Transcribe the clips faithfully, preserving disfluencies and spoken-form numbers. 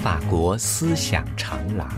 法国思想长廊。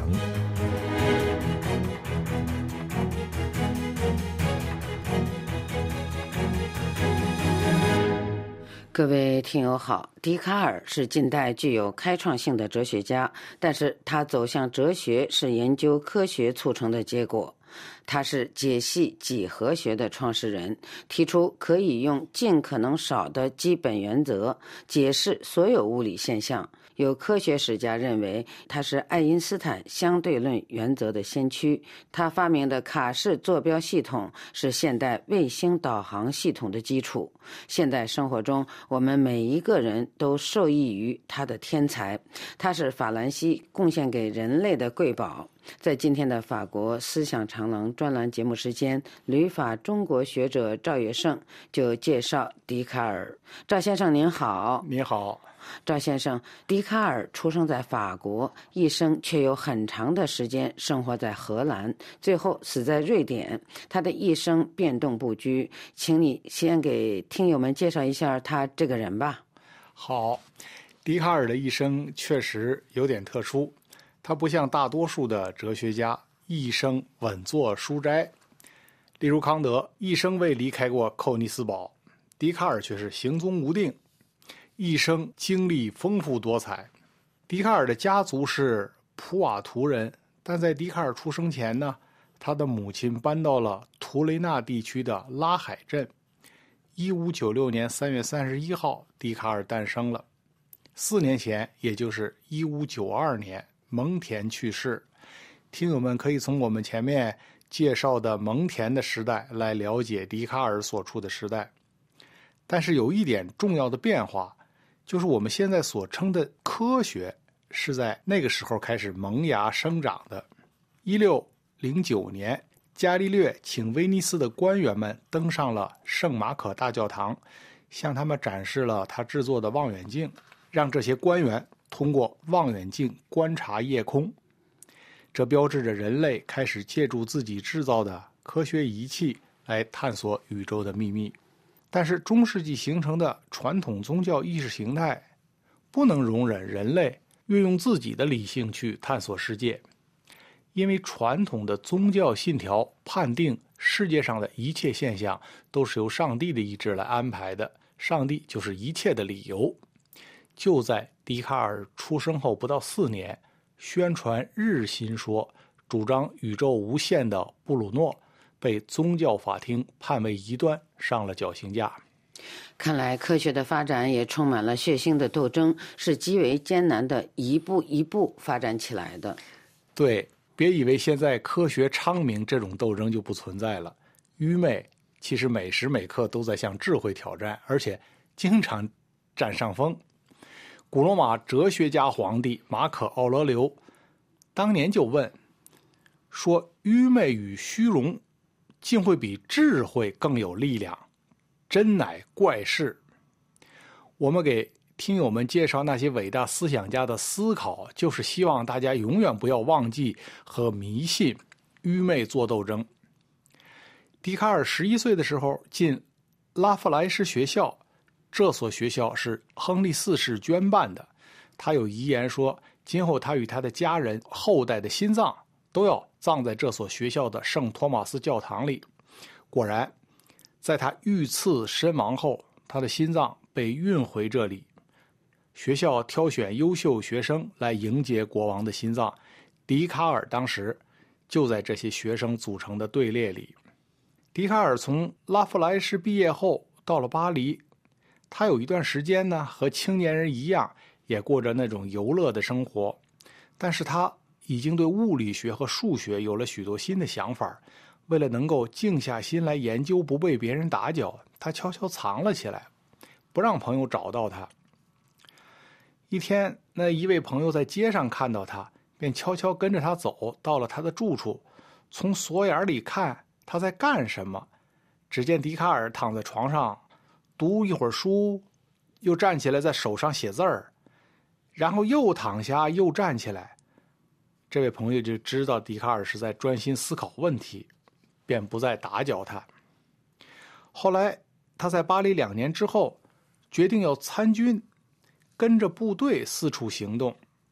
各位听友好，笛卡尔是近代具有开创性的哲学家，但是他走向哲学是研究科学促成的结果。他是解析几何学的创始人，提出可以用尽可能少的基本原则解释所有物理现象。有科学史家认为他是爱因斯坦相对论原则的先驱。他发明的卡氏坐标系统是现代卫星导航系统的基础。现代生活中，我们每一个人都受益于他的天才。他是法兰西贡献给人类的瑰宝。在今天的法国思想长廊专栏节目时间，旅法中国学者赵月胜就介绍笛卡尔。赵先生您好。 你好。 赵先生，笛卡尔出生在法国，一生却有很长的时间生活在荷兰，最后死在瑞典。他的一生变动不居，请你先给听友们介绍一下他这个人吧。 好，笛卡尔的一生确实有点特殊，他不像大多数的哲学家一生稳坐书斋，例如康德一生未离开过寇尼斯堡，笛卡尔却是行踪无定，一生经历丰富多彩。笛卡尔的家族是普瓦图人，但在笛卡尔出生前呢，他的母亲搬到了图雷纳地区的拉海镇。一五九六年三月三十一号，笛卡尔诞生了。四年前，也就是一五九二年，蒙恬去世。听友们可以从我们前面介绍的蒙恬的时代来了解笛卡尔所处的时代。但是有一点重要的变化，就是我们现在所称的科学是在那个时候开始萌芽生长的。一六零九年，伽利略请威尼斯的官员们登上了圣马可大教堂，向他们展示了他制作的望远镜，让这些官员通过望远镜观察夜空。这标志着人类开始借助自己制造的科学仪器来探索宇宙的秘密。但是中世纪形成的传统宗教意识形态不能容忍人类运用自己的理性去探索世界，因为传统的宗教信条判定世界上的一切现象都是由上帝的意志来安排的，上帝就是一切的理由。就在笛卡尔出生后不到四年，宣传日心说、主张宇宙无限的布鲁诺被宗教法庭判为异端，上了绞刑架。 看来科学的发展也充满了血腥的斗争，是极为艰难的一步一步发展起来的。 对，别以为现在科学昌明，这种斗争就不存在了。愚昧其实每时每刻都在向智慧挑战，而且经常占上风。古罗马哲学家皇帝马可·奥勒留当年就问说，愚昧与虚荣竟会比智慧更有力量，真乃怪事。我们给听友们介绍那些伟大思想家的思考，就是希望大家永远不要忘记和迷信愚昧做斗争。笛卡尔十一岁的时候进拉弗莱什学校，这所学校是亨利四世捐办的。他有遗言说，今后他与他的家人后代的心脏都要葬在这所学校的圣托马斯教堂里。果然，在他遇刺身亡后，他的心脏被运回这里。学校挑选优秀学生来迎接国王的心脏，笛卡尔当时就在这些学生组成的队列里。笛卡尔从拉弗莱什毕业后到了巴黎，他有一段时间呢，和青年人一样，也过着那种游乐的生活。但是他已经对物理学和数学有了许多新的想法，为了能够静下心来研究，不被别人打搅，他悄悄藏了起来，不让朋友找到他。一天，那一位朋友在街上看到他，便悄悄跟着他走到了他的住处，从锁眼里看他在干什么。只见笛卡尔躺在床上读一会儿书，又站起来在手上写字儿，然后又躺下又站起来。这位朋友就知道笛卡尔是在专心思考问题，便不再打搅他。后来他在巴黎两年之后决定要参军，跟着部队四处行动。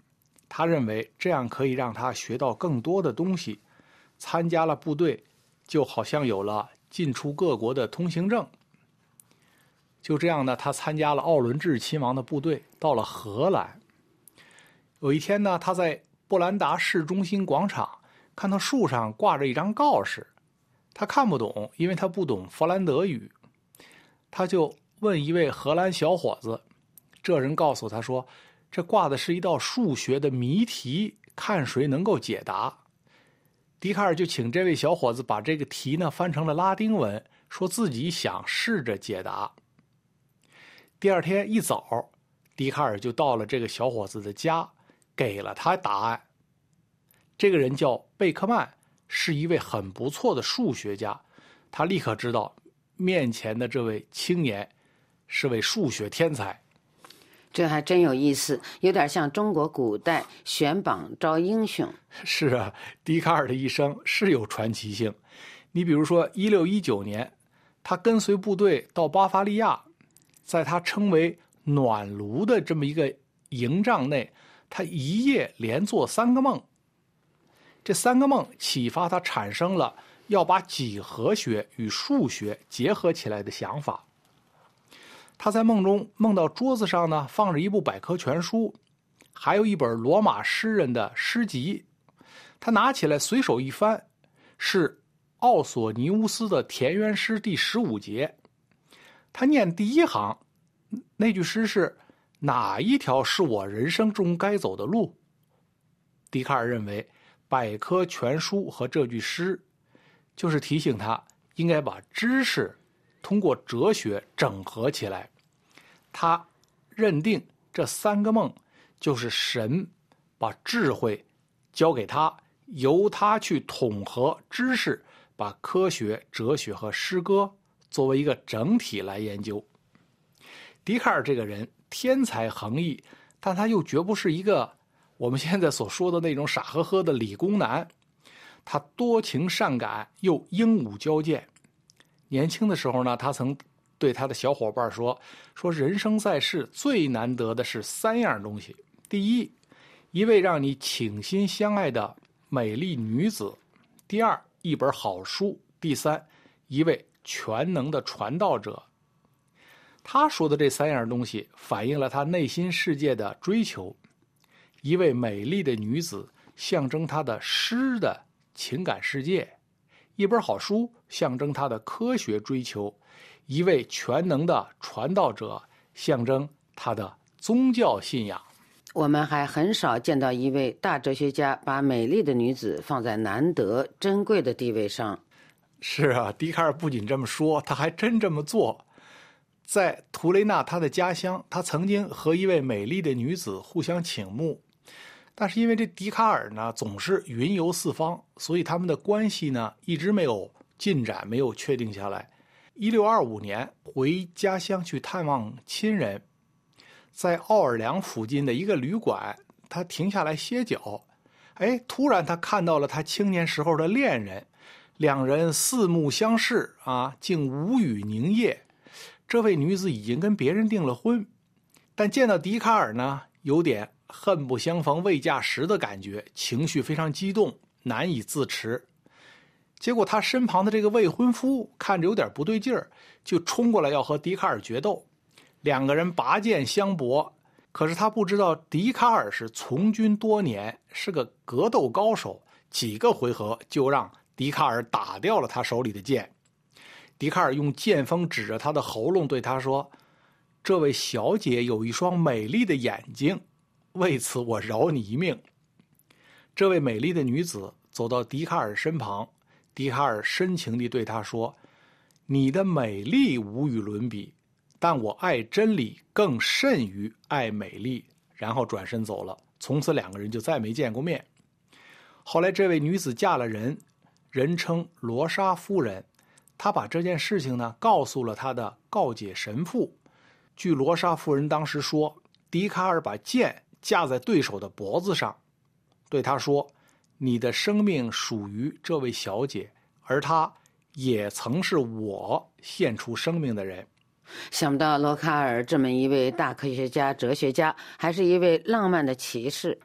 他认为这样可以让他学到更多的东西，参加了部队就好像有了进出各国的通行证。就这样呢，他参加了奥伦治亲王的部队，到了荷兰。有一天呢，他在布兰达市中心广场看到树上挂着一张告示，他看不懂，因为他不懂弗兰德语。他就问一位荷兰小伙子，这人告诉他说，这挂的是一道数学的谜题，看谁能够解答。笛卡尔就请这位小伙子把这个题呢翻成了拉丁文，说自己想试着解答。第二天一早，笛卡尔就到了这个小伙子的家，给了他答案。这个人叫贝克曼，是一位很不错的数学家。他立刻知道面前的这位青年是位数学天才。 这还真有意思，有点像中国古代选榜招英雄。 是啊，笛卡尔的一生是有传奇性。你比如说一六一九年，他跟随部队到巴伐利亚，在他称为暖炉的这么一个营帐内，他一夜连做三个梦。这三个梦启发他产生了要把几何学与数学结合起来的想法。他在梦中梦到桌子上呢放着一部百科全书，还有一本罗马诗人的诗集。他拿起来随手一翻，是奥索尼乌斯的田园诗第十五节。他念第一行，那句诗是哪一条是我人生中该走的路？笛卡尔认为百科全书和这句诗就是提醒他应该把知识通过哲学整合起来。他认定这三个梦就是神把智慧交给他，由他去统合知识，把科学、哲学和诗歌作为一个整体来研究。笛卡尔这个人天才横溢，但他又绝不是一个我们现在所说的那种傻呵呵的理工男。他多情善感，又英武交健。年轻的时候呢，他曾对他的小伙伴说说人生在世最难得的是三样东西：第一，一位让你倾心相爱的美丽女子；第二，一本好书；第三，一位全能的传道者。他说的这三样东西反映了他内心世界的追求。一位美丽的女子象征他的诗的情感世界，一本好书象征他的科学追求，一位全能的传道者象征他的宗教信仰。 我们还很少见到一位大哲学家把美丽的女子放在难得珍贵的地位上。 是啊，笛卡尔不仅这么说，他还真这么做。在图雷纳他的家乡，他曾经和一位美丽的女子互相倾慕，但是因为这笛卡尔呢总是云游四方，所以他们的关系呢一直没有进展，没有确定下来。一六二五年回家乡去探望亲人，在奥尔良附近的一个旅馆，他停下来歇脚。哎，突然他看到了他青年时候的恋人，两人四目相视啊，竟无语凝噎。这位女子已经跟别人订了婚，但见到笛卡尔呢，有点恨不相逢未嫁时的感觉，情绪非常激动，难以自持。结果他身旁的这个未婚夫看着有点不对劲儿，就冲过来要和笛卡尔决斗。两个人拔剑相搏，可是他不知道笛卡尔是从军多年，是个格斗高手，几个回合就让笛卡尔打掉了他手里的剑。笛卡尔用剑锋指着他的喉咙对他说，这位小姐有一双美丽的眼睛，为此我饶你一命。这位美丽的女子走到笛卡尔身旁，笛卡尔深情地对她说，你的美丽无与伦比，但我爱真理更甚于爱美丽。然后转身走了，从此两个人就再没见过面。后来这位女子嫁了人，人称罗莎夫人。她把这件事情呢告诉了她的告解神父。据罗莎夫人当时说，笛卡尔把剑架在对手的脖子上，对他说，你的生命属于这位小姐，而她也曾是我献出生命的人。 想不到罗卡尔这么一位大科学家、哲学家，还是一位浪漫的骑士。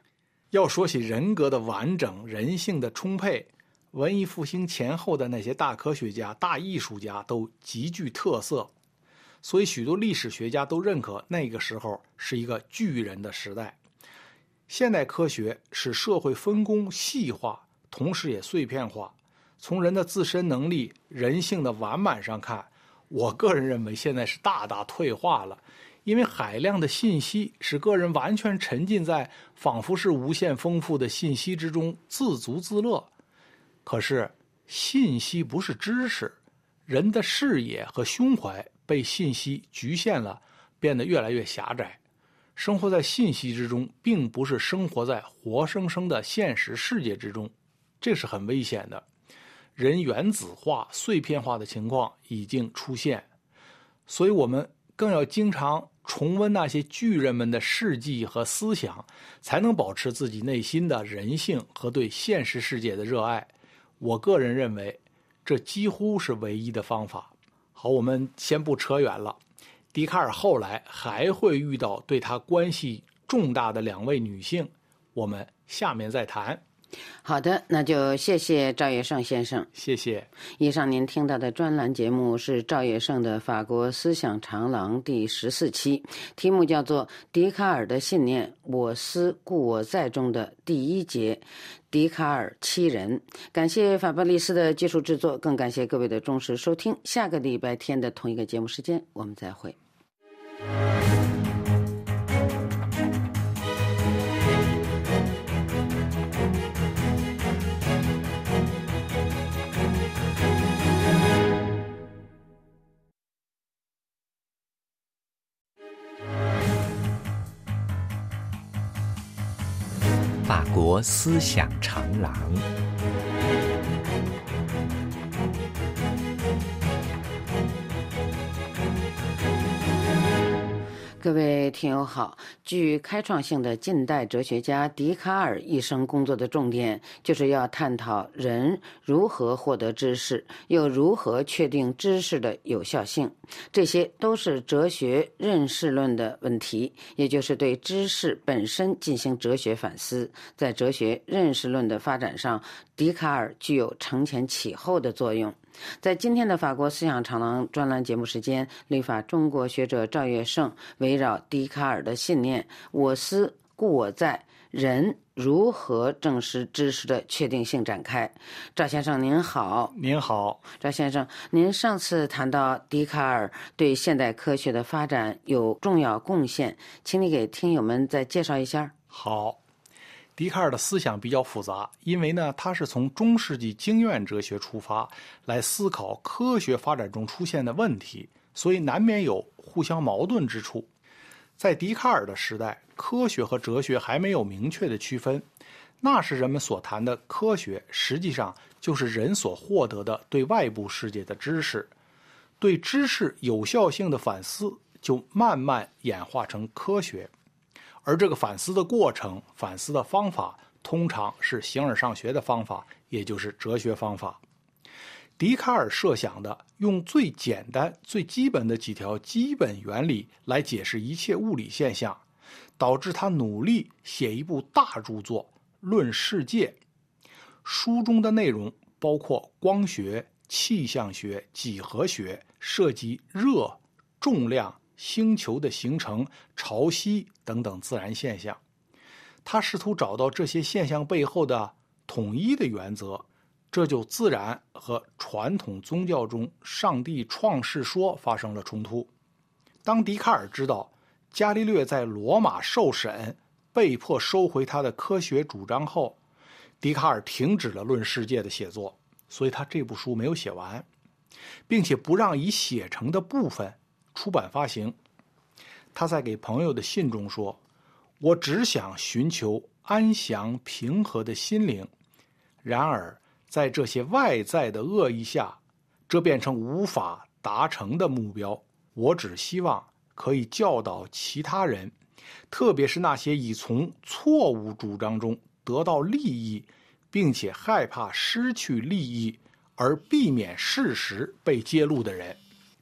要说起人格的完整、人性的充沛，文艺复兴前后的那些大科学家、大艺术家都极具特色，所以许多历史学家都认可那个时候是一个巨人的时代。现代科学使社会分工细化，同时也碎片化。从人的自身能力、人性的完满上看，我个人认为现在是大大退化了。因为海量的信息使个人完全沉浸在仿佛是无限丰富的信息之中，自足自乐。可是信息不是知识，人的视野和胸怀被信息局限了，变得越来越狭窄。生活在信息之中，并不是生活在活生生的现实世界之中，这是很危险的。人原子化、碎片化的情况已经出现，所以我们更要经常重温那些巨人们的事迹和思想，才能保持自己内心的人性和对现实世界的热爱。我个人认为，这几乎是唯一的方法。好，我们先不扯远了。笛卡尔后来还会遇到对他关系重大的两位女性，我们下面再谈。 好的，那就谢谢赵业胜先生。 谢谢。 以上您听到的专栏节目是赵业胜的《法国思想长廊》第十四期，题目叫做《笛卡尔的信念：我思故我在》中的第一节——笛卡尔七人。感谢法巴利斯的技术制作，更感谢各位的忠实收听。下个礼拜天的同一个节目时间，我们再会。 法国思想长廊。 各位听友好，具开创性的近代哲学家笛卡尔一生工作的重点，就是要探讨人如何获得知识，又如何确定知识的有效性。这些都是哲学认识论的问题，也就是对知识本身进行哲学反思。在哲学认识论的发展上，笛卡尔具有承前启后的作用。在今天的法国思想长廊专栏节目时间，立法中国学者赵业胜围绕笛卡尔的信念“我思故我在”，人如何证实知识的确定性展开。赵先生您好。 您好。 赵先生，您上次谈到笛卡尔对现代科学的发展有重要贡献，请你给听友们再介绍一下。 好。笛卡尔的思想比较复杂，因为呢，他是从中世纪经验哲学出发来思考科学发展中出现的问题，所以难免有互相矛盾之处。在笛卡尔的时代，科学和哲学还没有明确的区分，那时人们所谈的科学，实际上就是人所获得的对外部世界的知识。对知识有效性的反思，就慢慢演化成科学。而这个反思的过程、反思的方法，通常是形而上学的方法，也就是哲学方法。笛卡尔设想的用最简单、最基本的几条基本原理来解释一切物理现象，导致他努力写一部大著作《论世界》。书中的内容包括光学、气象学、几何学，涉及热、重量、星球的形成、潮汐等等自然现象。他试图找到这些现象背后的统一的原则，这就自然和传统宗教中上帝创世说发生了冲突。当笛卡尔知道伽利略在罗马受审，被迫收回他的科学主张后，笛卡尔停止了《论世界》的写作，所以他这部书没有写完，并且不让已写成的部分出版发行。他在给朋友的信中说：“我只想寻求安详平和的心灵，然而在这些外在的恶意下，这变成无法达成的目标。我只希望可以教导其他人，特别是那些已从错误主张中得到利益，并且害怕失去利益而避免事实被揭露的人。”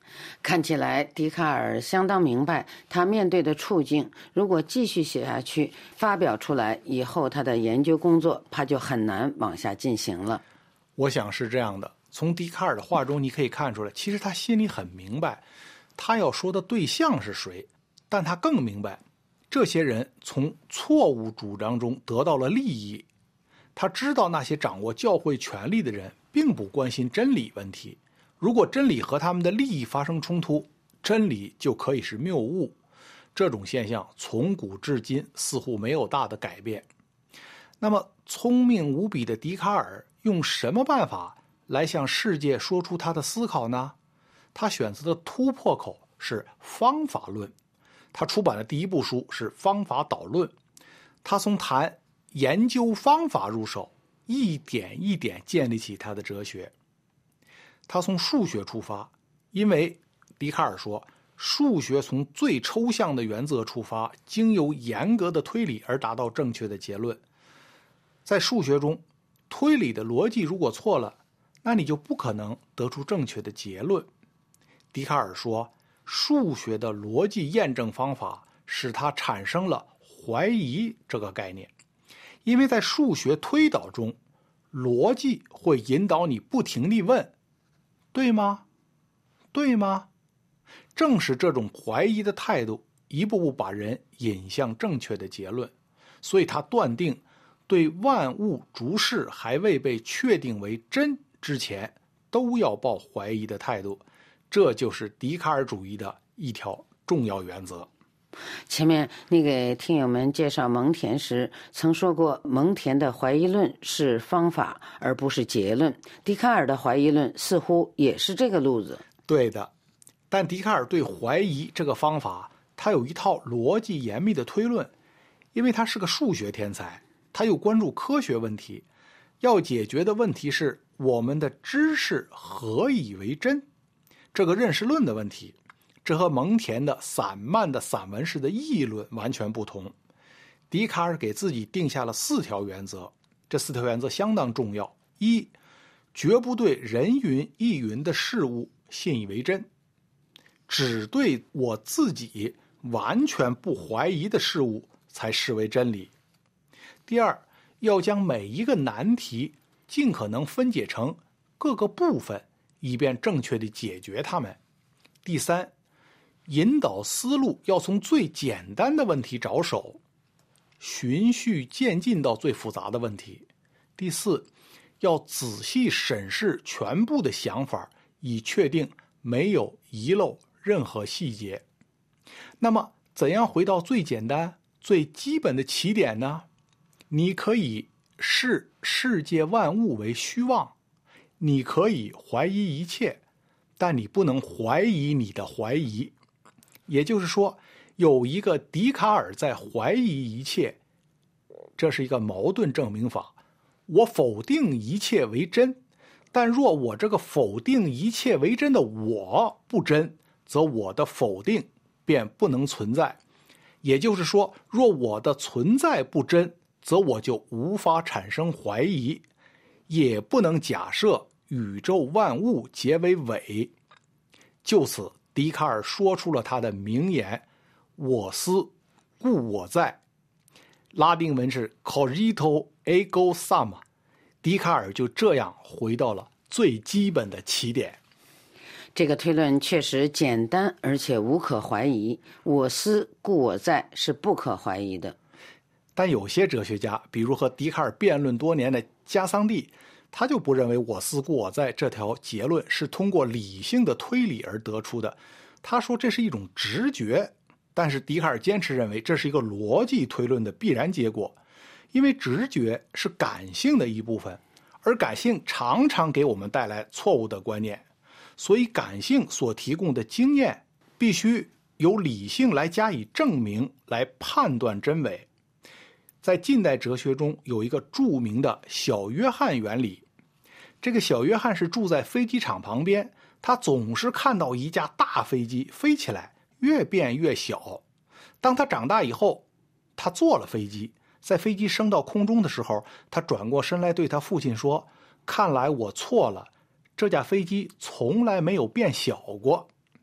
看起来笛卡尔相当明白他面对的处境，如果继续写下去发表出来以后，他的研究工作怕就很难往下进行了。 我想是这样的，从笛卡尔的话中你可以看出来，其实他心里很明白他要说的对象是谁，但他更明白这些人从错误主张中得到了利益。他知道那些掌握教会权力的人并不关心真理问题，如果真理和他们的利益发生冲突，真理就可以是谬误。这种现象从古至今似乎没有大的改变。那么聪明无比的笛卡尔用什么办法来向世界说出他的思考呢？他选择的突破口是方法论。他出版的第一部书是《方法导论》，他从谈研究方法入手，一点一点建立起他的哲学。他从数学出发，因为笛卡尔说，数学从最抽象的原则出发，经由严格的推理而达到正确的结论。在数学中，推理的逻辑如果错了，那你就不可能得出正确的结论。笛卡尔说，数学的逻辑验证方法使他产生了怀疑这个概念，因为在数学推导中，逻辑会引导你不停地问，对吗？对吗？正是这种怀疑的态度，一步步把人引向正确的结论。所以他断定，对万物诸事还未被确定为真之前，都要抱怀疑的态度。这就是笛卡尔主义的一条重要原则。 前面你给听友们介绍蒙恬时曾说过，蒙恬的怀疑论是方法而不是结论，笛卡尔的怀疑论似乎也是这个路子。 对的，但笛卡尔对怀疑这个方法，他有一套逻辑严密的推论，因为他是个数学天才，他又关注科学问题，要解决的问题是我们的知识何以为真，这个认识论的问题。这和蒙恬的散漫的散文式的议论完全不同。笛卡尔给自己定下了四条原则，这四条原则相当重要。一，绝不对人云亦云的事物信以为真，只对我自己完全不怀疑的事物才视为真理。第二，要将每一个难题尽可能分解成各个部分，以便正确地解决它们。第三，引导思路要从最简单的问题着手，循序渐进到最复杂的问题。第四，要仔细审视全部的想法，以确定没有遗漏任何细节。那么怎样回到最简单最基本的起点呢？你可以视世界万物为虚妄，你可以怀疑一切，但你不能怀疑你的怀疑。也就是说，有一个笛卡尔在怀疑一切，这是一个矛盾证明法。我否定一切为真，但若我这个否定一切为真的我不真，则我的否定便不能存在。也就是说，若我的存在不真，则我就无法产生怀疑，也不能假设宇宙万物皆为伪。就此，笛卡尔说出了他的名言，我思故我在。拉丁文是 cogito ergo sum， 笛卡尔就这样回到了最基本的起点。 这个推论确实简单而且无可怀疑，我思故我在是不可怀疑的。 但有些哲学家，比如和笛卡尔辩论多年的加桑蒂，他就不认为我思故我在这条结论是通过理性的推理而得出的。他说这是一种直觉，但是笛卡尔坚持认为这是一个逻辑推论的必然结果，因为直觉是感性的一部分，而感性常常给我们带来错误的观念，所以感性所提供的经验必须由理性来加以证明，来判断真伪。在近代哲学中有一个著名的小约翰原理，这个小约翰是住在飞机场旁边，他总是看到一架大飞机飞起来，越变越小。当他长大以后，他坐了飞机，在飞机升到空中的时候，他转过身来对他父亲说，看来我错了，这架飞机从来没有变小过。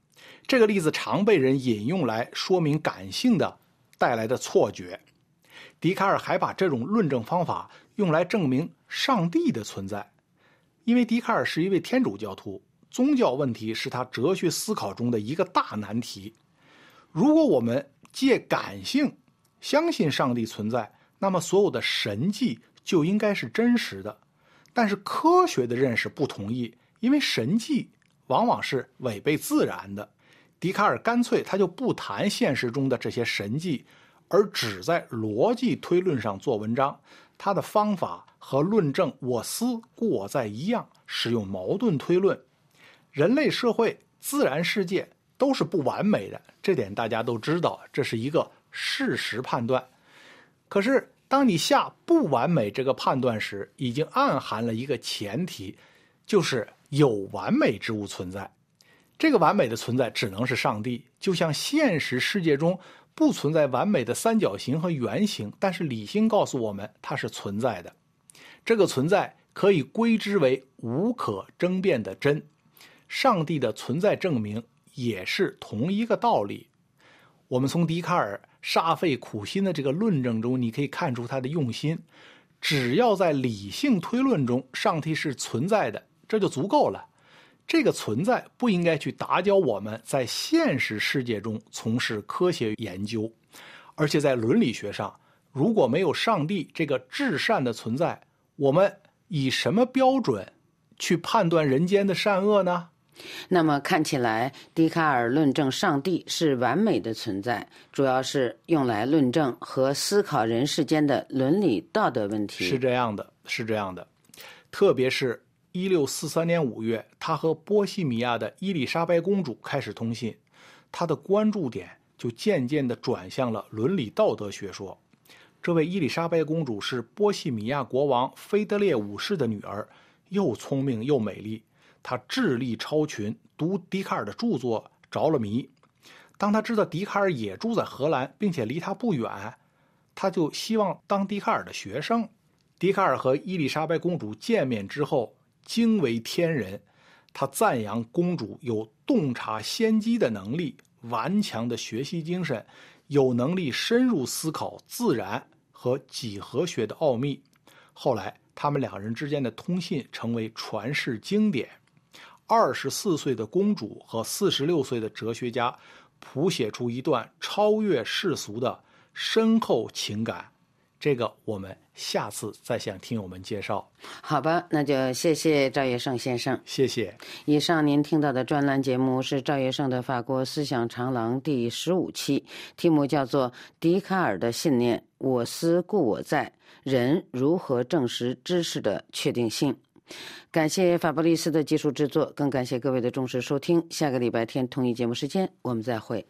这个例子常被人引用来说明感性的带来的错觉。笛卡尔还把这种论证方法用来证明上帝的存在，因为笛卡尔是一位天主教徒，宗教问题是他哲学思考中的一个大难题。如果我们借感性相信上帝存在，那么所有的神迹就应该是真实的。但是科学的认识不同意，因为神迹往往是违背自然的。笛卡尔干脆他就不谈现实中的这些神迹，而只在逻辑推论上做文章。他的方法和论证我思故我在一样，使用矛盾推论。人类社会、自然世界都是不完美的，这点大家都知道，这是一个事实判断。可是当你下不完美这个判断时，已经暗含了一个前提，就是有完美之物存在。这个完美的存在只能是上帝，就像现实世界中不存在完美的三角形和圆形，但是理性告诉我们它是存在的。这个存在可以归之为无可争辩的真。上帝的存在证明也是同一个道理。我们从笛卡尔煞费苦心的这个论证中，你可以看出他的用心。只要在理性推论中上帝是存在的，这就足够了。这个存在不应该去打搅我们在现实世界中从事科学研究。而且在伦理学上，如果没有上帝这个至善的存在，我们以什么标准去判断人间的善恶呢？ 那么看起来，笛卡尔论证上帝是完美的存在，主要是用来论证和思考人世间的伦理道德问题。 是这样的，是这样的。特别是一六四三年五月，他和波西米亚的伊丽莎白公主开始通信，他的关注点就渐渐地转向了伦理道德学说。这位伊丽莎白公主是波西米亚国王腓德烈五世的女儿，又聪明又美丽。她智力超群，读笛卡尔的著作着了迷。当她知道笛卡尔也住在荷兰，并且离她不远，她就希望当笛卡尔的学生。笛卡尔和伊丽莎白公主见面之后，惊为天人。他赞扬公主有洞察先机的能力，顽强的学习精神，有能力深入思考自然和几何学的奥秘。后来他们两人之间的通信成为传世经典。二十四岁的公主和四十六岁的哲学家谱写出一段超越世俗的深厚情感。这个我们下次再向听友们介绍。 好吧，那就谢谢赵业胜先生。 谢谢。 以上您听到的专栏节目是赵业胜的法国思想长廊第十五期，题目叫做《笛卡尔的信念：我思故我在，人如何证实知识的确定性》。感谢法布利斯的技术制作，更感谢各位的忠实收听。下个礼拜天同一节目时间，我们再会。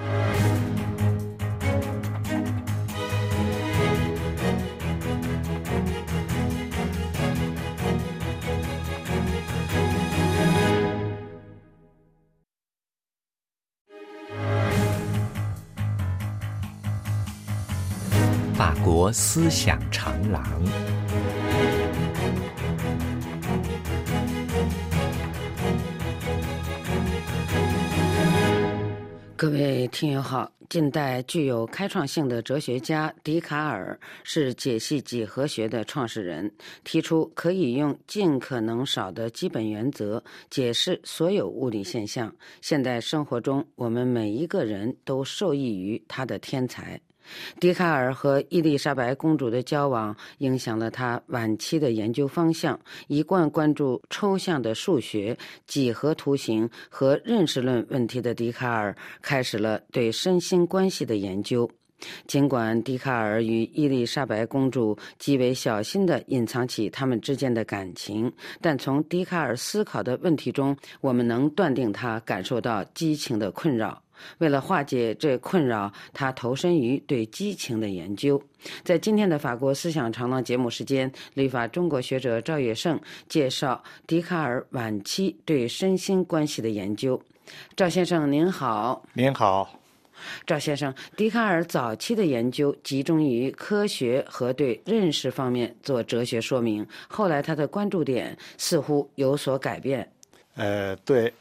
法国思想长廊。 各位听友好，近代具有开创性的哲学家笛卡尔是解析几何学的创始人，提出可以用尽可能少的基本原则解释所有物理现象。现代生活中，我们每一个人都受益于他的天才。笛卡尔和伊丽莎白公主的交往影响了他晚期的研究方向，一贯关注抽象的数学、几何图形和认识论问题的笛卡尔开始了对身心关系的研究。尽管笛卡尔与伊丽莎白公主极为小心地隐藏起他们之间的感情，但从笛卡尔思考的问题中，我们能断定他感受到激情的困扰。为了化解这困扰，他投身于对激情的研究。在今天的法国思想长廊节目时间，旅法中国学者赵业胜介绍笛卡尔晚期对身心关系的研究。赵先生您好。 您好。 赵先生，笛卡尔早期的研究集中于科学和对认识方面做哲学说明，后来他的关注点似乎有所改变。 呃，对，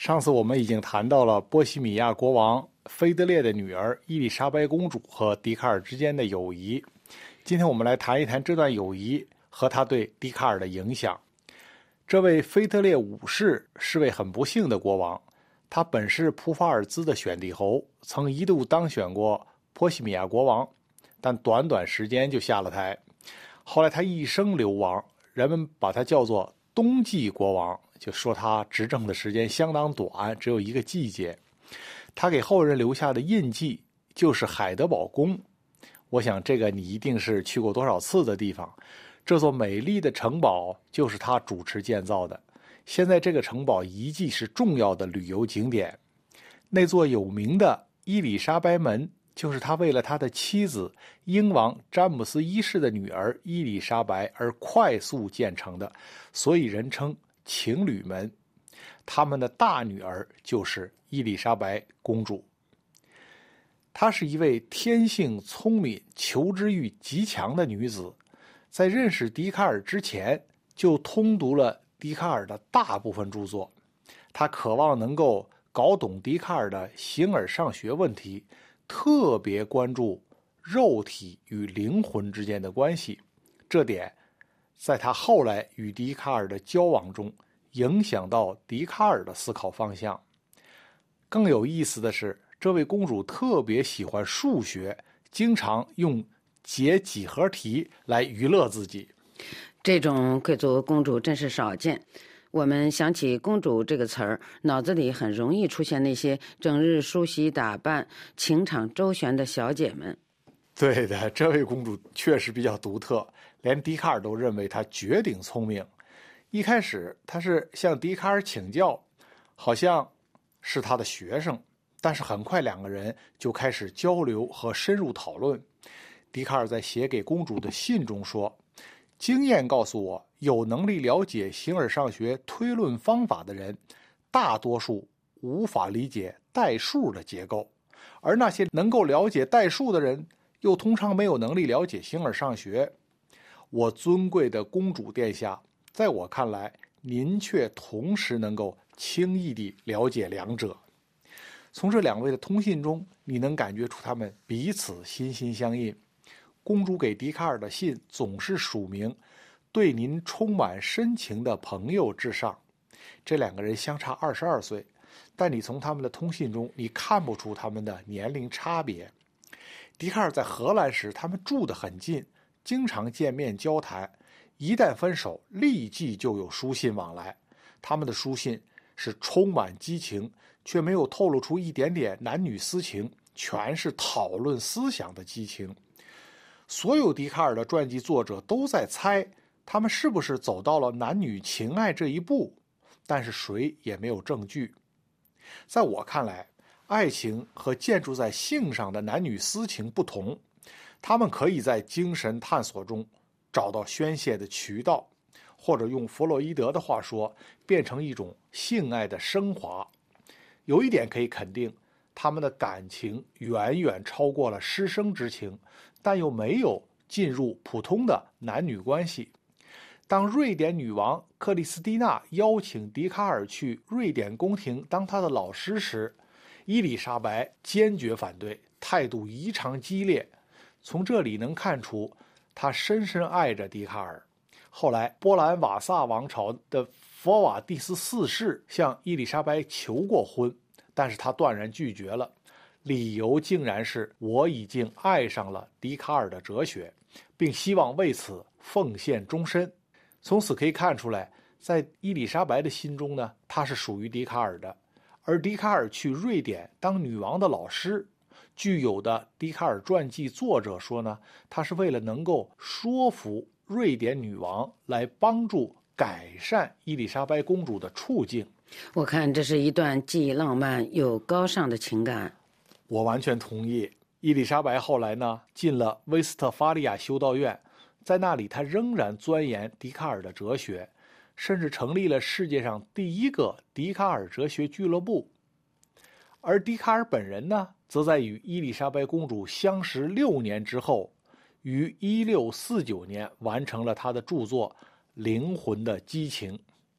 上次我们已经谈到了波西米亚国王腓特烈的女儿伊丽莎白公主和笛卡尔之间的友谊。今天我们来谈一谈这段友谊和他对笛卡尔的影响。这位腓特烈五世是位很不幸的国王，他本是普法尔兹的选帝侯，曾一度当选过波西米亚国王，但短短时间就下了台。后来他一生流亡，人们把他叫做冬季国王，就说他执政的时间相当短，只有一个季节。他给后人留下的印记就是海德堡宫，我想这个你一定是去过多少次的地方。这座美丽的城堡就是他主持建造的，现在这个城堡遗迹是重要的旅游景点。那座有名的伊丽莎白门就是他为了他的妻子英王詹姆斯一世的女儿伊丽莎白而快速建成的，所以人称情侣门。他们的大女儿就是伊丽莎白公主。她是一位天性聪明、求知欲极强的女子，在认识笛卡尔之前就通读了笛卡尔的大部分著作。她渴望能够搞懂笛卡尔的形而上学问题，特别关注肉体与灵魂之间的关系。这点在她后来与笛卡尔的交往中影响到笛卡尔的思考方向。更有意思的是，这位公主特别喜欢数学，经常用解几何题来娱乐自己。 这种贵族公主真是少见。我们想起公主这个词儿，脑子里很容易出现那些整日梳洗打扮、情场周旋的小姐们。 对的，这位公主确实比较独特，连笛卡尔都认为她绝顶聪明。一开始她是向笛卡尔请教，好像是他的学生，但是很快两个人就开始交流和深入讨论。笛卡尔在写给公主的信中说，经验告诉我，有能力了解形而上学推论方法的人，大多数无法理解代数的结构，而那些能够了解代数的人，又通常没有能力了解形而上学。我尊贵的公主殿下，在我看来，您却同时能够轻易地了解两者。从这两位的通信中，你能感觉出他们彼此心心相印。公主给笛卡尔的信总是署名对您充满深情的朋友至上。这两个人相差二十二岁，但你从他们的通信中，你看不出他们的年龄差别。笛卡尔在荷兰时，他们住得很近，经常见面交谈，一旦分手，立即就有书信往来。他们的书信是充满激情，却没有透露出一点点男女私情，全是讨论思想的激情。所有笛卡尔的传记作者都在猜他们是不是走到了男女情爱这一步，但是谁也没有证据。在我看来，爱情和建筑在性上的男女私情不同，他们可以在精神探索中找到宣泄的渠道，或者用弗洛伊德的话说，变成一种性爱的升华。有一点可以肯定，他们的感情远远超过了师生之情，但又没有进入普通的男女关系。当瑞典女王克里斯蒂娜邀请笛卡尔去瑞典宫廷当她的老师时，伊丽莎白坚决反对，态度异常激烈。从这里能看出，她深深爱着笛卡尔。后来，波兰瓦萨王朝的佛瓦第斯四世向伊丽莎白求过婚，但是他断然拒绝了，理由竟然是我已经爱上了笛卡尔的哲学，并希望为此奉献终身。从此可以看出来，在伊丽莎白的心中呢，她是属于笛卡尔的。而笛卡尔去瑞典当女王的老师，具有的笛卡尔传记作者说呢，他是为了能够说服瑞典女王来帮助改善伊丽莎白公主的处境。 我看这是一段既浪漫又高尚的情感。 我完全同意。伊丽莎白后来呢，进了威斯特伐利亚修道院，在那里她仍然钻研笛卡尔的哲学，甚至成立了世界上第一个笛卡尔哲学俱乐部。而笛卡尔本人呢，则在与伊丽莎白公主相识六年之后，于一六四九年完成了他的著作《灵魂的激情》。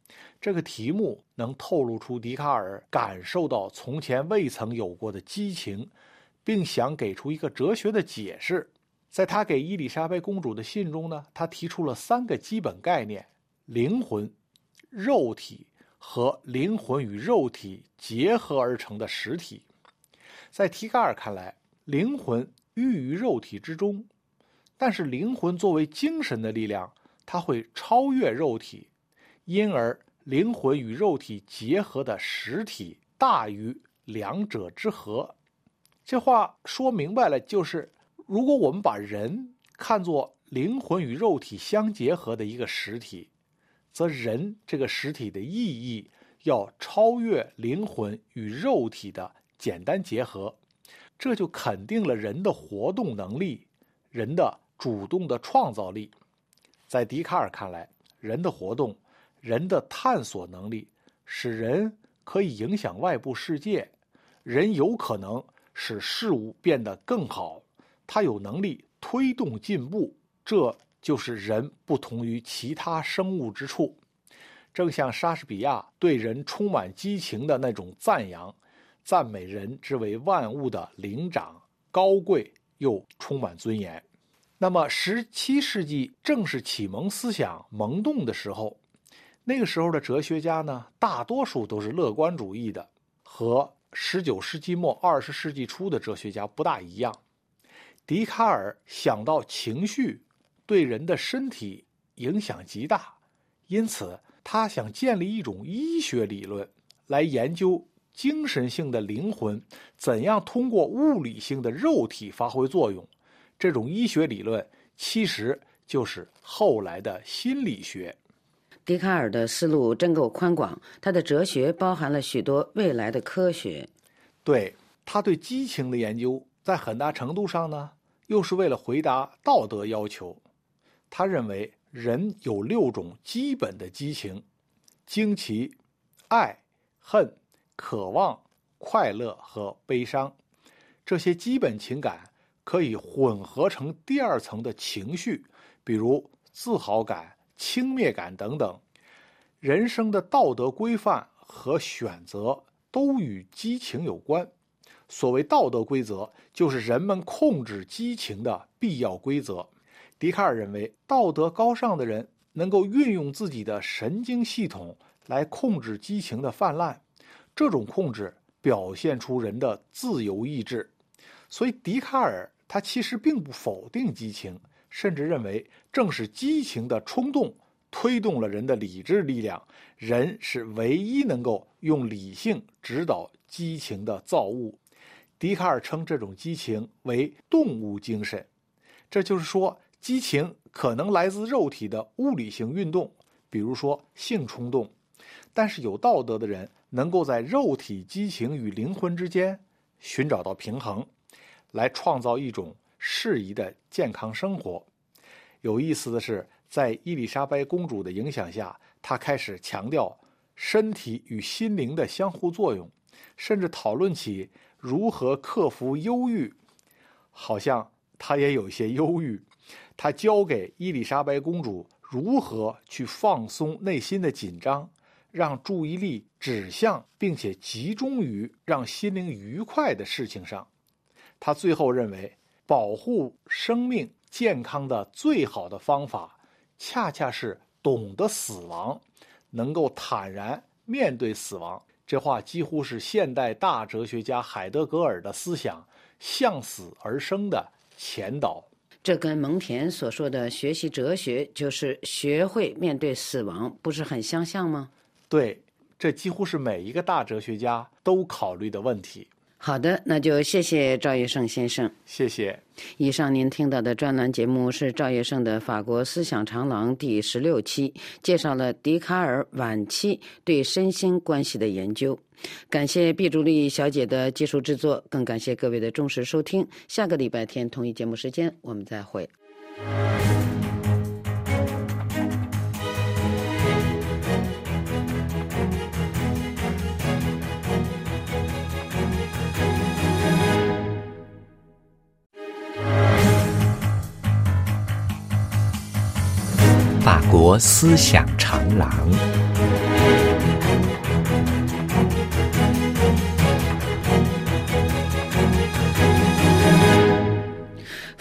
这个题目能透露出笛卡尔感受到从前未曾有过的激情，并想给出一个哲学的解释。在他给伊丽莎白公主的信中呢，他提出了三个基本概念：灵魂、肉体和灵魂与肉体结合而成的实体。在笛卡尔看来，灵魂寓于肉体之中，但是灵魂作为精神的力量，它会超越肉体，因而灵魂与肉体结合的实体大于两者之和。这话说明白了，就是如果我们把人看作灵魂与肉体相结合的一个实体，则人这个实体的意义要超越灵魂与肉体的简单结合，这就肯定了人的活动能力，人的主动的创造力。在笛卡尔看来，人的活动、人的探索能力使人可以影响外部世界，人有可能使事物变得更好，他有能力推动进步，这就是人不同于其他生物之处。正像莎士比亚对人充满激情的那种赞扬，赞美人之为万物的灵长、高贵又充满尊严。那么十七世纪正是启蒙思想萌动的时候，那个时候的哲学家呢，大多数都是乐观主义的，和十九世纪末二十世纪初的哲学家不大一样。笛卡尔想到情绪对人的身体影响极大，因此他想建立一种医学理论来研究精神性的灵魂怎样通过物理性的肉体发挥作用。这种医学理论其实就是后来的心理学。 笛卡尔的思路真够宽广，他的哲学包含了许多未来的科学。 对，他对激情的研究在很大程度上呢，又是为了回答道德要求。他认为人有六种基本的激情：惊奇、爱、恨、渴望、快乐和悲伤。这些基本情感可以混合成第二层的情绪，比如自豪感、轻蔑感等等。人生的道德规范和选择都与激情有关。所谓道德规则，就是人们控制激情的必要规则。笛卡尔认为，道德高尚的人能够运用自己的神经系统来控制激情的泛滥，这种控制表现出人的自由意志。所以笛卡尔他其实并不否定激情，甚至认为正是激情的冲动推动了人的理智力量，人是唯一能够用理性指导激情的造物。笛卡尔称这种激情为动物精神，这就是说，激情可能来自肉体的物理性运动，比如说性冲动，但是有道德的人能够在肉体激情与灵魂之间寻找到平衡，来创造一种适宜的健康生活。有意思的是，在伊丽莎白公主的影响下，她开始强调身体与心灵的相互作用，甚至讨论起如何克服忧郁。好像她也有一些忧郁，她教给伊丽莎白公主如何去放松内心的紧张，让注意力指向并且集中于让心灵愉快的事情上。她最后认为，保护生命健康的最好的方法，恰恰是懂得死亡，能够坦然面对死亡。这话几乎是现代大哲学家海德格尔的思想向死而生的前导。 这跟蒙恬所说的学习哲学就是学会面对死亡，不是很相像吗？ 对，这几乎是每一个大哲学家都考虑的问题。 好的，那就谢谢赵业胜先生。 谢谢。 以上您听到的专栏节目是赵业胜的《法国思想长廊》第十六期，介绍了笛卡尔晚期对身心关系的研究。感谢毕竹丽小姐的技术制作，更感谢各位的忠实收听。下个礼拜天同一节目时间，我们再会。 法国思想长廊。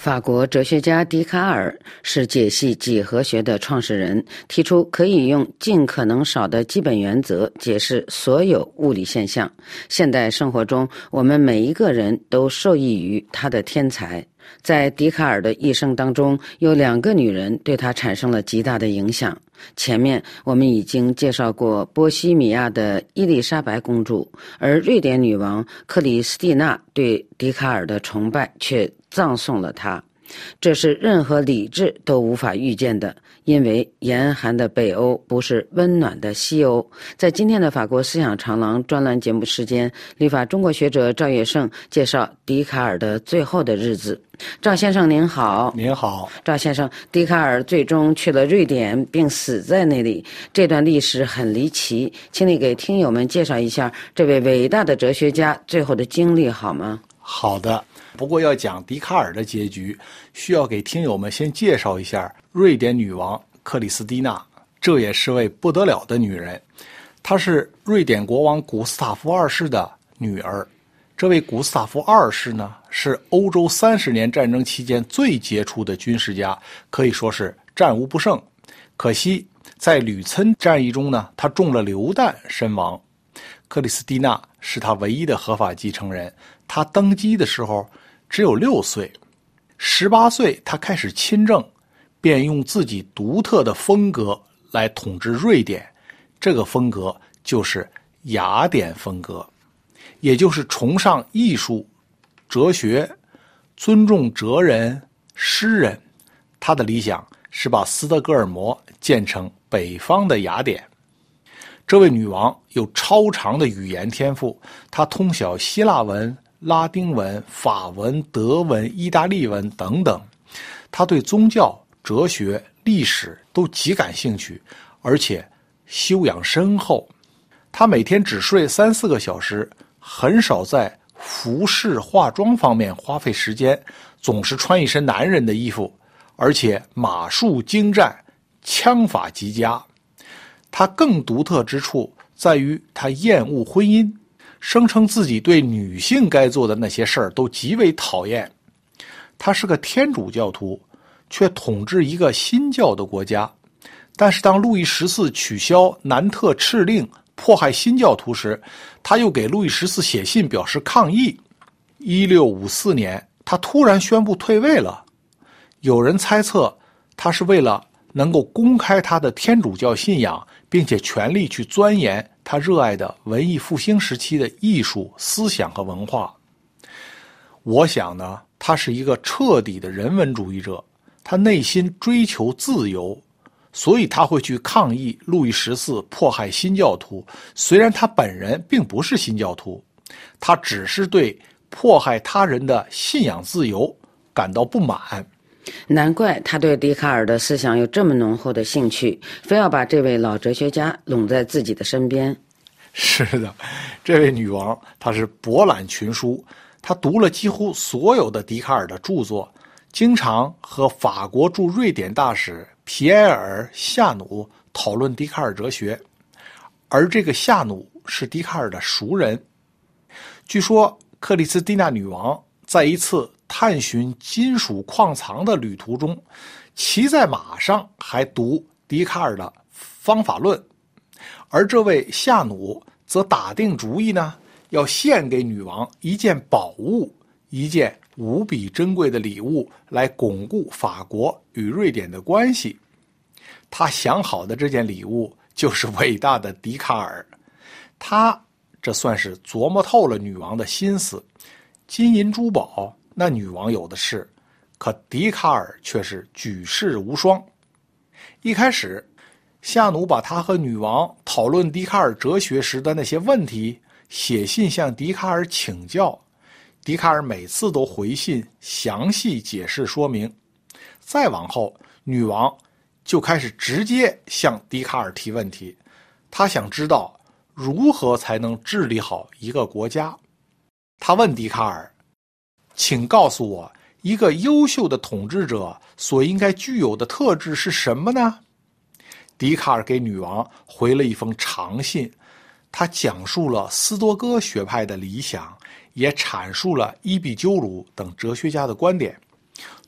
法国哲学家笛卡尔是解析几何学的创始人，提出可以用尽可能少的基本原则解释所有物理现象。现代生活中，我们每一个人都受益于他的天才。在笛卡尔的一生当中，有两个女人对他产生了极大的影响。前面我们已经介绍过波西米亚的伊丽莎白公主，而瑞典女王克里斯蒂娜对笛卡尔的崇拜却葬送了他。这是任何理智都无法预见的，因为严寒的北欧不是温暖的西欧。在今天的法国思想长廊专栏节目时间，立法中国学者赵业胜介绍笛卡尔的最后的日子。赵先生您好。 您好。 赵先生，笛卡尔最终去了瑞典并死在那里，这段历史很离奇，请你给听友们介绍一下这位伟大的哲学家最后的经历好吗？ 好的。不过要讲笛卡尔的结局，需要给听友们先介绍一下瑞典女王克里斯蒂娜。这也是位不得了的女人，她是瑞典国王古斯塔夫二世的女儿。这位古斯塔夫二世呢，是欧洲三十年战争期间最杰出的军事家，可以说是战无不胜。可惜在吕岑战役中呢，他中了榴弹身亡。克里斯蒂娜是他唯一的合法继承人，他登基的时候只有六岁，十八岁他开始亲政，便用自己独特的风格来统治瑞典。这个风格就是雅典风格，也就是崇尚艺术、哲学，尊重哲人、诗人。他的理想是把斯德哥尔摩建成北方的雅典。这位女王有超长的语言天赋，她通晓希腊文、拉丁文、法文、德文、意大利文等等。她对宗教、哲学、历史都极感兴趣，而且修养深厚。她每天只睡三四个小时，很少在服饰、化妆方面花费时间，总是穿一身男人的衣服，而且马术精湛，枪法极佳。他更独特之处在于他厌恶婚姻，声称自己对女性该做的那些事儿都极为讨厌。他是个天主教徒，却统治一个新教的国家。但是当路易十四取消南特敕令，迫害新教徒时，他又给路易十四写信表示抗议。一六五四年，他突然宣布退位了。有人猜测他是为了能够公开他的天主教信仰，并且全力去钻研他热爱的文艺复兴时期的艺术、思想和文化。我想呢，他是一个彻底的人文主义者，他内心追求自由，所以他会去抗议路易十四迫害新教徒。虽然他本人并不是新教徒，他只是对迫害他人的信仰自由感到不满。 难怪他对笛卡尔的思想有这么浓厚的兴趣，非要把这位老哲学家拢在自己的身边。 是的，这位女王她是博览群书，她读了几乎所有的笛卡尔的著作，经常和法国驻瑞典大使皮埃尔·夏努讨论笛卡尔哲学，而这个夏努是笛卡尔的熟人。据说克里斯蒂娜女王在一次探寻金属矿藏的旅途中，骑在马上还读笛卡尔的方法论，而这位夏努则打定主意呢，要献给女王一件宝物，一件无比珍贵的礼物，来巩固法国与瑞典的关系。他想好的这件礼物就是伟大的笛卡尔，他这算是琢磨透了女王的心思。金银珠宝那女王有的是，可笛卡尔却是举世无双。一开始夏努把他和女王讨论笛卡尔哲学时的那些问题写信向笛卡尔请教，笛卡尔每次都回信详细解释说明。再往后，女王就开始直接向笛卡尔提问题，她想知道如何才能治理好一个国家。她问笛卡尔，请告诉我，一个优秀的统治者所应该具有的特质是什么呢？笛卡尔给女王回了一封长信，他讲述了斯多哥学派的理想，也阐述了伊壁鸠鲁等哲学家的观点。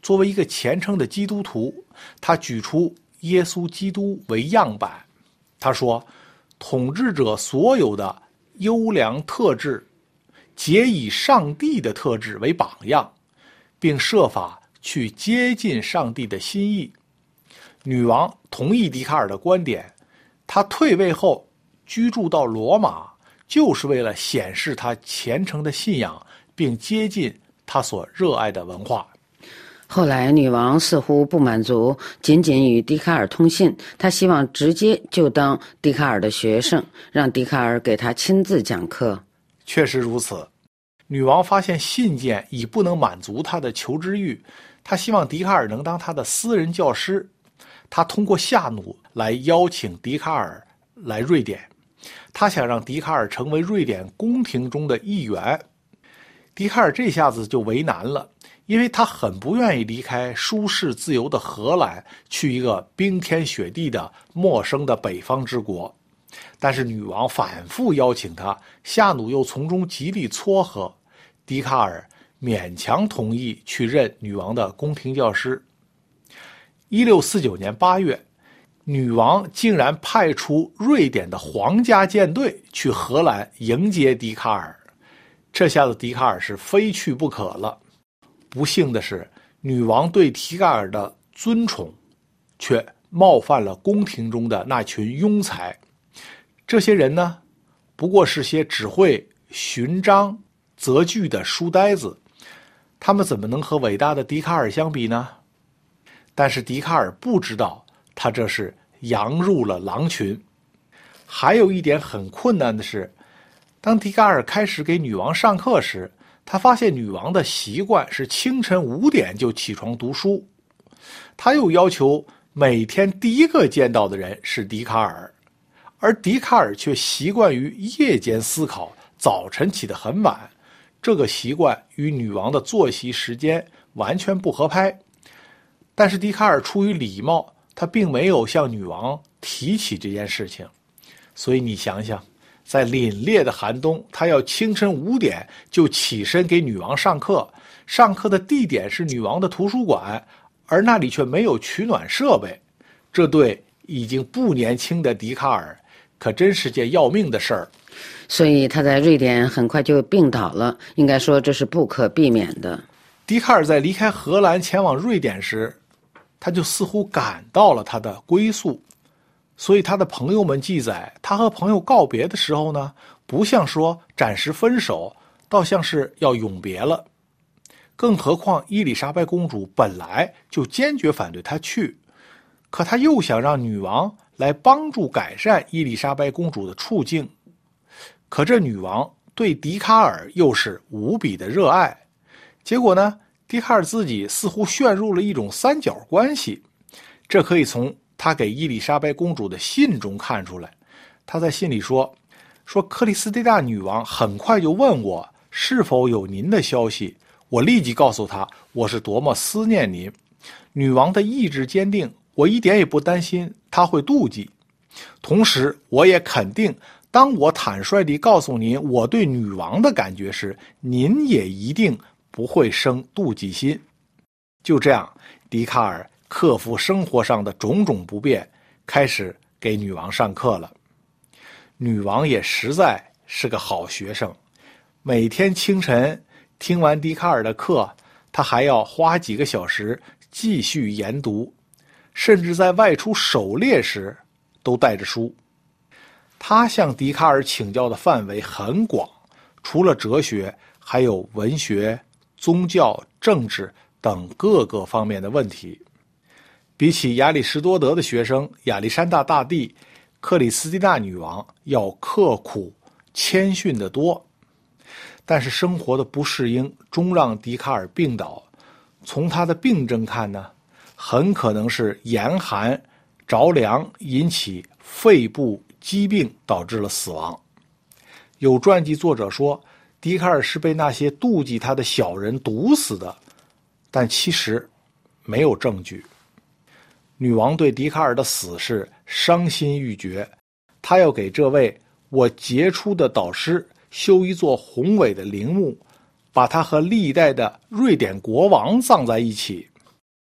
作为一个虔诚的基督徒，他举出耶稣基督为样板。他说，统治者所有的优良特质，皆以上帝的特质为榜样，并设法去接近上帝的心意。女王同意笛卡尔的观点，她退位后居住到罗马，就是为了显示她虔诚的信仰，并接近她所热爱的文化。 后来女王似乎不满足仅仅与笛卡尔通信，她希望直接就当笛卡尔的学生，让笛卡尔给她亲自讲课。 确实如此，女王发现信件已不能满足她的求知欲，她希望笛卡尔能当她的私人教师。她通过夏努来邀请笛卡尔来瑞典，她想让笛卡尔成为瑞典宫廷中的一员。笛卡尔这下子就为难了，因为他很不愿意离开舒适自由的荷兰，去一个冰天雪地的陌生的北方之国。但是女王反复邀请他，夏努又从中极力撮合，笛卡尔勉强同意去任女王的宫廷教师。一六四九年八月，女王竟然派出瑞典的皇家舰队去荷兰迎接笛卡尔。这下子笛卡尔是非去不可了。不幸的是，女王对笛卡尔的尊崇却冒犯了宫廷中的那群庸才。这些人呢，不过是些只会寻章择句的书呆子，他们怎么能和伟大的笛卡尔相比呢？但是笛卡尔不知道，他这是羊入了狼群。还有一点很困难的是，当笛卡尔开始给女王上课时，他发现女王的习惯是清晨五点就起床读书。他又要求每天第一个见到的人是笛卡尔，而笛卡尔却习惯于夜间思考，早晨起得很晚。这个习惯与女王的作息时间完全不合拍。但是笛卡尔出于礼貌，他并没有向女王提起这件事情。所以你想想，在凛冽的寒冬，他要清晨五点就起身给女王上课，上课的地点是女王的图书馆，而那里却没有取暖设备。这对已经不年轻的笛卡尔可真是件要命的事儿。 所以他在瑞典很快就病倒了，应该说这是不可避免的。 笛卡尔在离开荷兰前往瑞典时，他就似乎感到了他的归宿。所以他的朋友们记载，他和朋友告别的时候呢，不像说暂时分手，倒像是要永别了。更何况伊丽莎白公主本来就坚决反对他去，可他又想让女王来帮助改善伊丽莎白公主的处境。可这女王对笛卡尔又是无比的热爱，结果呢，笛卡尔自己似乎陷入了一种三角关系。这可以从他给伊丽莎白公主的信中看出来。他在信里说说克里斯蒂娜女王很快就问我是否有您的消息，我立即告诉她我是多么思念您。女王的意志坚定，我一点也不担心她会妒忌。同时我也肯定，当我坦率地告诉您我对女王的感觉时，您也一定不会生妒忌心。就这样，笛卡尔克服生活上的种种不便，开始给女王上课了。女王也实在是个好学生，每天清晨听完笛卡尔的课，她还要花几个小时继续研读，甚至在外出狩猎时都带着书。她向笛卡尔请教的范围很广，除了哲学，还有文学、宗教、政治等各个方面的问题。比起亚里士多德的学生亚历山大大帝、克里斯蒂娜女王要刻苦谦逊得多。但是生活的不适应终让笛卡尔病倒。从他的病症看呢，很可能是严寒着凉引起肺部疾病导致了死亡。有传记作者说，笛卡尔是被那些妒忌他的小人毒死的，但其实没有证据。女王对笛卡尔的死是伤心欲绝，她要给这位我杰出的导师修一座宏伟的陵墓，把他和历代的瑞典国王葬在一起。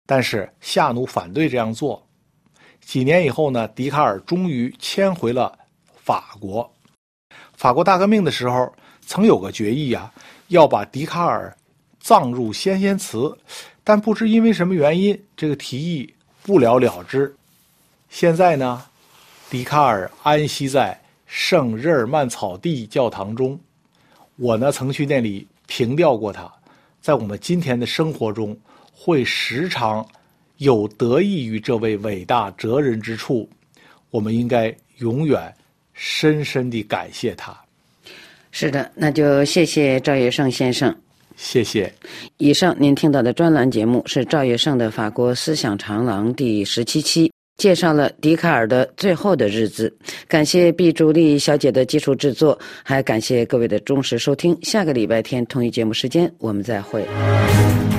但是夏努反对这样做。几年以后呢，笛卡尔终于迁回了法国。法国大革命的时候，曾有个决议啊，要把笛卡尔葬入先贤祠，但不知因为什么原因，这个提议不了了之。现在呢，笛卡尔安息在圣日耳曼草地教堂中，我呢曾去那里凭吊过他。在我们今天的生活中，会时常有得益于这位伟大哲人之处，我们应该永远深深地感谢他。 是的，那就谢谢赵月胜先生。 谢谢。 以上您听到的专栏节目是赵月胜的《法国思想长廊》第十七期，介绍了笛卡尔的最后的日子。感谢毕竹丽小姐的技术制作，还感谢各位的忠实收听。下个礼拜天同一节目时间我们再会。